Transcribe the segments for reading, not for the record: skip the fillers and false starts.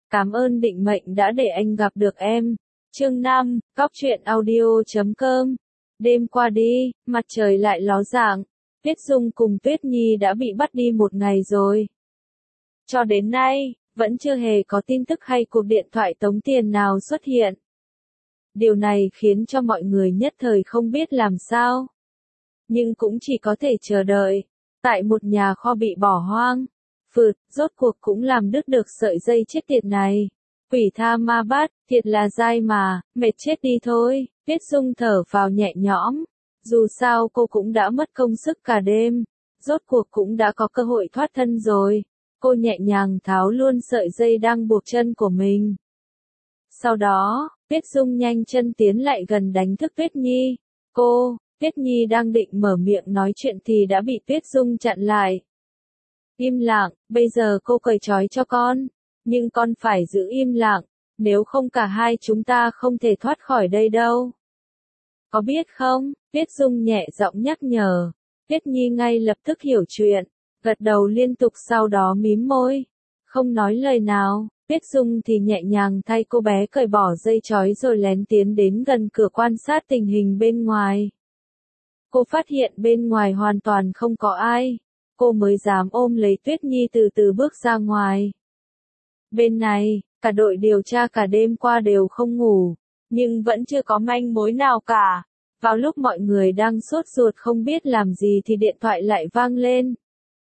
Cảm ơn định mệnh đã để anh gặp được em. Chương 5, Cóc truyện audio.com. Đêm qua đi, mặt trời lại ló dạng. Tuyết Dung cùng Tuyết Nhi đã bị bắt đi một ngày rồi. Cho đến nay, vẫn chưa hề có tin tức hay cuộc điện thoại tống tiền nào xuất hiện. Điều này khiến cho mọi người nhất thời không biết làm sao. Nhưng cũng chỉ có thể chờ đợi. Tại một nhà kho bị bỏ hoang, rốt cuộc cũng làm đứt được sợi dây chết tiệt này. Quỷ tha ma bắt, thiệt là dai mà, mệt chết đi thôi. Tuyết Dung thở vào nhẹ nhõm. Dù sao cô cũng đã mất công sức cả đêm, rốt cuộc cũng đã có cơ hội thoát thân rồi. Cô nhẹ nhàng tháo luôn sợi dây đang buộc chân của mình. Sau đó, Tuyết Dung nhanh chân tiến lại gần đánh thức Tuyết Nhi. Tuyết Nhi đang định mở miệng nói chuyện thì đã bị Tuyết Dung chặn lại. Im lặng, bây giờ cô cởi trói cho con, nhưng con phải giữ im lặng, nếu không cả hai chúng ta không thể thoát khỏi đây đâu. Có biết không? Tuyết Dung nhẹ giọng nhắc nhở. Tuyết Nhi ngay lập tức hiểu chuyện, gật đầu liên tục sau đó mím môi, không nói lời nào. Tuyết Dung thì nhẹ nhàng thay cô bé cởi bỏ dây trói rồi lén tiến đến gần cửa quan sát tình hình bên ngoài. Cô phát hiện bên ngoài hoàn toàn không có ai, cô mới dám ôm lấy Tuyết Nhi từ từ bước ra ngoài. Bên này, cả đội điều tra cả đêm qua đều không ngủ, nhưng vẫn chưa có manh mối nào cả. Vào lúc mọi người đang sốt ruột không biết làm gì thì điện thoại lại vang lên.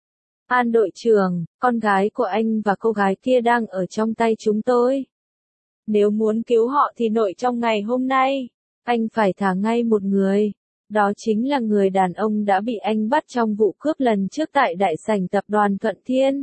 An đội trưởng, con gái của anh và cô gái kia đang ở trong tay chúng tôi. Nếu muốn cứu họ thì nội trong ngày hôm nay, anh phải thả ngay một người. Đó chính là người đàn ông đã bị anh bắt trong vụ cướp lần trước tại đại sảnh tập đoàn Thuận Thiên.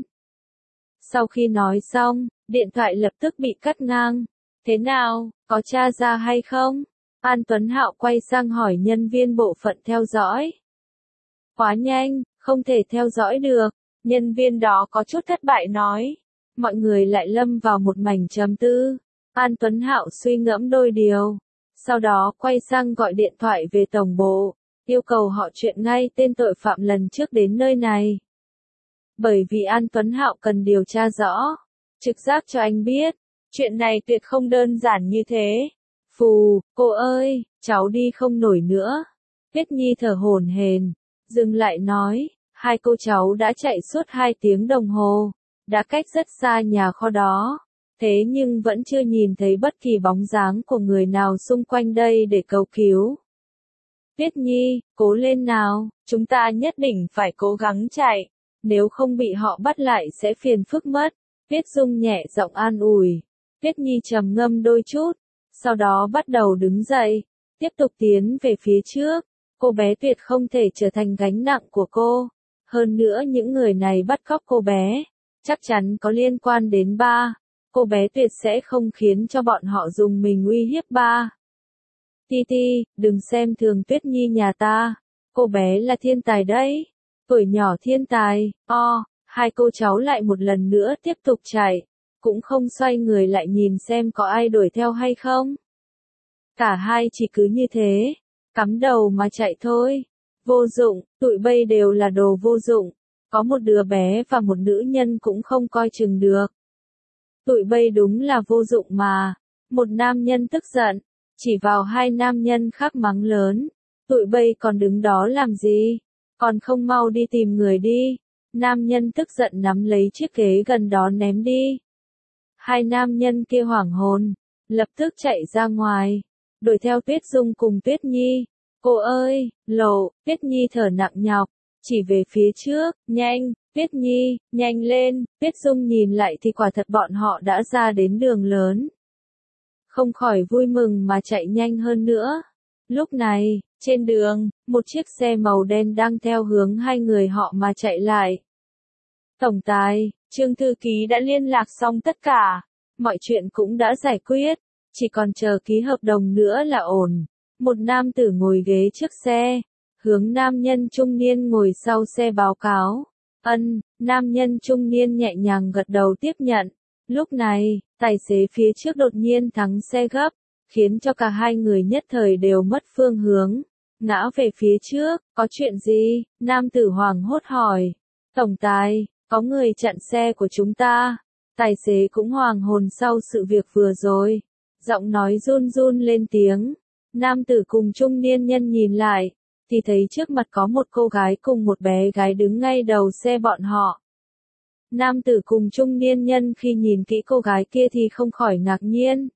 Sau khi nói xong, điện thoại lập tức bị cắt ngang. Thế nào, có tra ra hay không? An Tuấn Hạo quay sang hỏi nhân viên bộ phận theo dõi. Quá nhanh, không thể theo dõi được. Nhân viên đó có chút thất bại nói. Mọi người lại lâm vào một mảnh trầm tư. An Tuấn Hạo suy ngẫm đôi điều. Sau đó quay sang gọi điện thoại về tổng bộ, yêu cầu họ chuyện ngay tên tội phạm lần trước đến nơi này. Bởi vì An Tuấn Hạo cần điều tra rõ, trực giác cho anh biết, chuyện này tuyệt không đơn giản như thế. Phù, cô ơi, cháu đi không nổi nữa. Tuyết Nhi thở hổn hển, dừng lại nói, hai cô cháu đã chạy suốt 2 tiếng đồng hồ, đã cách rất xa nhà kho đó. Thế nhưng vẫn chưa nhìn thấy bất kỳ bóng dáng của người nào xung quanh đây để cầu cứu. Tuyết Nhi, cố lên nào, chúng ta nhất định phải cố gắng chạy, nếu không bị họ bắt lại sẽ phiền phức mất. Tuyết Dung nhẹ giọng an ủi. Tuyết Nhi trầm ngâm đôi chút, sau đó bắt đầu đứng dậy, tiếp tục tiến về phía trước. Cô bé tuyệt không thể trở thành gánh nặng của cô. Hơn nữa những người này bắt cóc cô bé, chắc chắn có liên quan đến ba. Cô bé tuyệt sẽ không khiến cho bọn họ dùng mình uy hiếp ba. Titi, đừng xem thường Tuyết Nhi nhà ta. Cô bé là thiên tài đấy. Tuổi nhỏ thiên tài, hai cô cháu lại một lần nữa tiếp tục chạy. Cũng không xoay người lại nhìn xem có ai đuổi theo hay không. Cả hai chỉ cứ như thế, cắm đầu mà chạy thôi. Vô dụng, tụi bay đều là đồ vô dụng. Có một đứa bé và một nữ nhân cũng không coi chừng được. Tụi bay đúng là vô dụng mà. Một nam nhân tức giận, chỉ vào 2 nam nhân khác mắng lớn. Tụi bay còn đứng đó làm gì? Còn không mau đi tìm người đi. Nam nhân tức giận nắm lấy chiếc ghế gần đó ném đi. 2 nam nhân kia hoảng hồn, lập tức chạy ra ngoài, đuổi theo Tuyết Dung cùng Tuyết Nhi. Cô ơi, lộ, Tuyết Nhi thở nặng nhọc, chỉ về phía trước, nhanh, Tuyết Nhi, nhanh lên. Tuyết Dung nhìn lại thì quả thật bọn họ đã ra đến đường lớn. Không khỏi vui mừng mà chạy nhanh hơn nữa. Lúc này, trên đường, một chiếc xe màu đen đang theo hướng 2 người họ mà chạy lại. Tổng tài, Trương thư ký đã liên lạc xong tất cả, mọi chuyện cũng đã giải quyết, chỉ còn chờ ký hợp đồng nữa là ổn. Một nam tử ngồi ghế trước xe, hướng nam nhân trung niên ngồi sau xe báo cáo. Nam nhân trung niên nhẹ nhàng gật đầu tiếp nhận. Lúc này, tài xế phía trước đột nhiên thắng xe gấp, khiến cho cả 2 người nhất thời đều mất phương hướng, ngã về phía trước. Có chuyện gì? Nam tử hoảng hốt hỏi. Tổng tài, có người chặn xe của chúng ta. Tài xế cũng hoàng hồn sau sự việc vừa rồi. Giọng nói run run lên tiếng. Nam tử cùng trung niên nhân nhìn lại, thì thấy trước mặt có một cô gái cùng một bé gái đứng ngay đầu xe bọn họ. Nam tử cùng trung niên nhân khi nhìn kỹ cô gái kia thì không khỏi ngạc nhiên.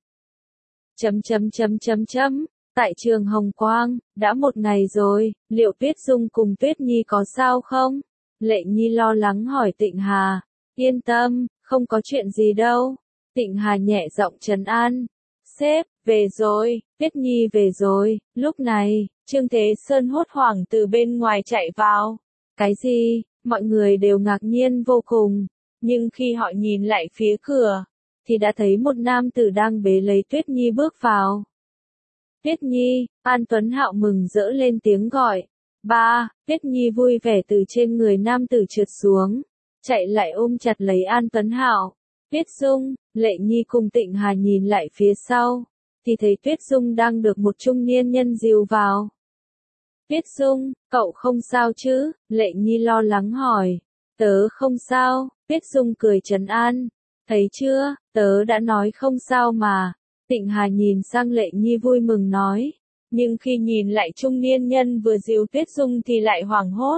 Tại trường Hồng Quang, đã một ngày rồi, liệu Tuyết Dung cùng Tuyết Nhi có sao không? Lệ Nhi lo lắng hỏi Tịnh Hà. Yên tâm, không có chuyện gì đâu. Tịnh Hà nhẹ giọng trấn an. Sếp, về rồi, Tuyết Nhi về rồi. Lúc này, Trương Thế Sơn hốt hoảng từ bên ngoài chạy vào. Cái gì? Mọi người đều ngạc nhiên vô cùng. Nhưng khi họ nhìn lại phía cửa, thì đã thấy một nam tử đang bế lấy Tuyết Nhi bước vào. Tuyết Nhi, An Tuấn Hạo mừng rỡ lên tiếng gọi. Ba, Tuyết Nhi vui vẻ từ trên người nam tử trượt xuống, chạy lại ôm chặt lấy An Tuấn Hạo. Tuyết Dung, Lệ Nhi cùng Tịnh Hà nhìn lại phía sau, thì thấy Tuyết Dung đang được một trung niên nhân dìu vào. Tuyết Dung, cậu không sao chứ? Lệ Nhi lo lắng hỏi. Tớ không sao, Tuyết Dung cười trấn an. Thấy chưa, tớ đã nói không sao mà. Tịnh Hà nhìn sang Lệ Nhi vui mừng nói. Nhưng khi nhìn lại trung niên nhân vừa dìu Tuyết Dung thì lại hoảng hốt.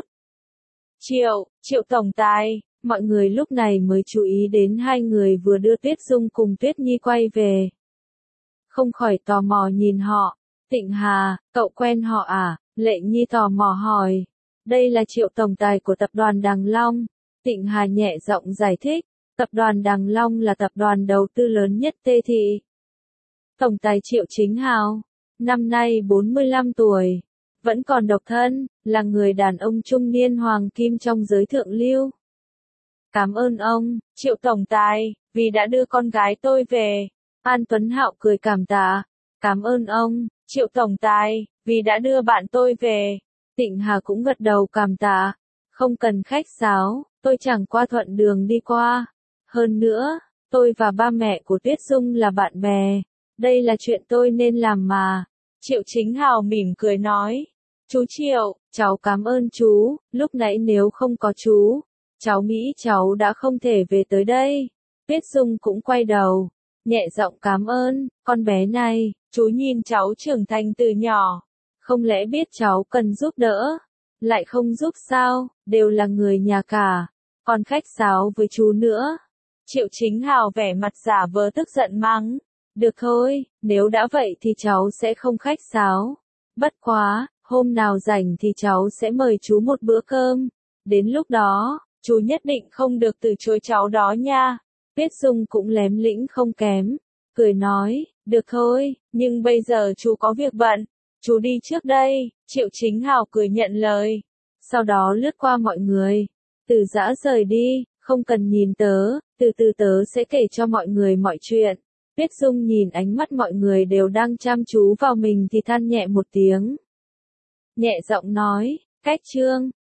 Triệu tổng tài, mọi người lúc này mới chú ý đến hai người vừa đưa Tuyết Dung cùng Tuyết Nhi quay về. Không khỏi tò mò nhìn họ. Tịnh Hà, cậu quen họ à? Lệ Nhi tò mò hỏi. Đây là Triệu tổng tài của tập đoàn Đằng Long. Tịnh Hà nhẹ giọng giải thích. Tập đoàn Đằng Long là tập đoàn đầu tư lớn nhất Tê Thị. Tổng tài Triệu Chính Hào, năm nay 45 tuổi, vẫn còn độc thân, là người đàn ông trung niên hoàng kim trong giới thượng lưu. Cảm ơn ông, Triệu tổng tài, vì đã đưa con gái tôi về. An Tuấn Hạo cười cảm tạ. Cảm ơn ông, Triệu tổng tài, vì đã đưa bạn tôi về. Tịnh Hà cũng gật đầu cảm tạ. Không cần khách sáo, tôi chẳng qua thuận đường đi qua. Hơn nữa, tôi và ba mẹ của Tuyết Dung là bạn bè. Đây là chuyện tôi nên làm mà. Triệu Chính Hào mỉm cười nói. Chú Triệu, cháu cảm ơn chú, lúc nãy nếu không có chú, cháu nghĩ cháu đã không thể về tới đây. Tuyết Dung cũng quay đầu, nhẹ giọng cảm ơn, con bé này, chú nhìn cháu trưởng thành từ nhỏ. Không lẽ biết cháu cần giúp đỡ, lại không giúp sao, đều là người nhà cả, còn khách sáo với chú nữa. Triệu Chính Hào vẻ mặt giả vờ tức giận mắng. Được thôi, nếu đã vậy thì cháu sẽ không khách sáo. Bất quá, hôm nào rảnh thì cháu sẽ mời chú một bữa cơm. Đến lúc đó, chú nhất định không được từ chối cháu đó nha. Tuyết Dung cũng lém lĩnh không kém, cười nói, được thôi, nhưng bây giờ chú có việc bận, chú đi trước đây. Triệu Chính Hào cười nhận lời, sau đó lướt qua mọi người, từ giã rời đi, không cần nhìn tớ, từ từ tớ sẽ kể cho mọi người mọi chuyện. Tuyết Dung nhìn ánh mắt mọi người đều đang chăm chú vào mình thì than nhẹ một tiếng. Nhẹ giọng nói, cách chương.